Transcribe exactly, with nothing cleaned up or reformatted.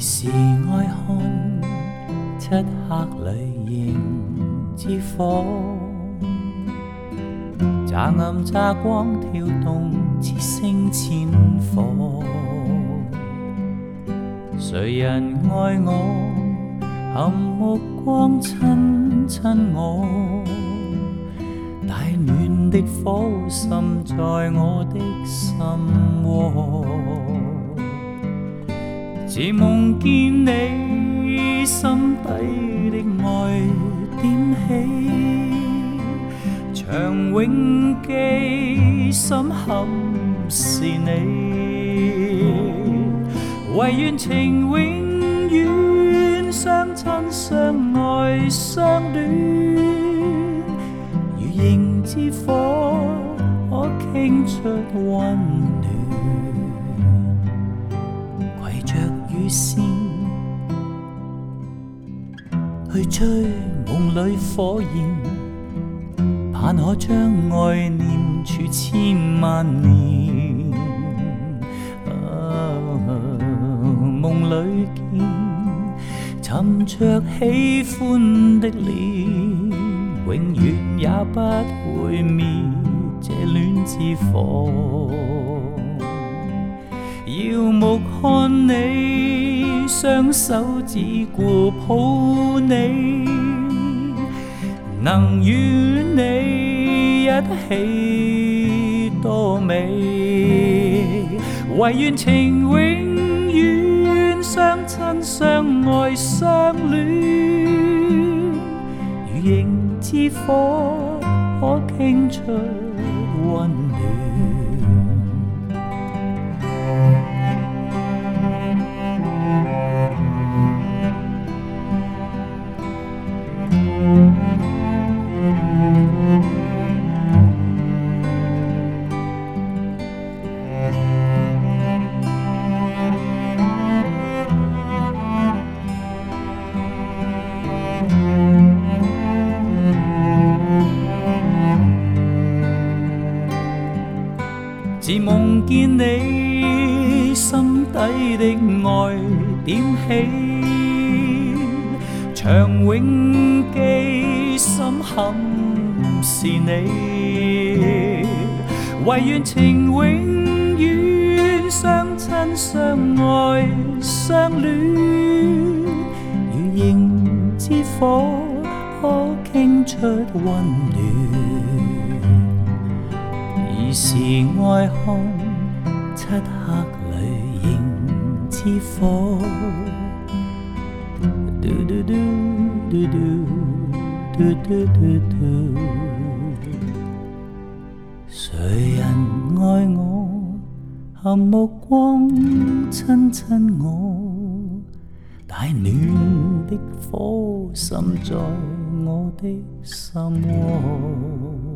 時愛看漆黑裏仍之火，乍暗乍光跳動似星千火。誰人愛我，含目光親親我，大暖的火滲在我的心窩。似夢見你心底的愛點起，長永記心坎是你，唯願情永遠相親相愛相戀，如螢之火可傾出溫暖，攜着雨線去追夢裏火焰，盼可將愛念儲千萬年。夢裏見尋着喜歡的臉，永遠也不會滅這戀之火。耀目看你，雙手只顧抱你，能與你一起多美，唯願情永遠相親相愛相戀，如螢之火可傾出溫暖。自夢見你心底的愛點起，長永記心坎是你，唯願情永遠相親相愛相戀，如螢之火可傾出溫暖。兒時愛看漆黑裏螢之火，嘟嘟嘟嘟嘟嘟嘟嘟嘟，誰人愛我，含目光親親我，大暖的火滲在我的心窩。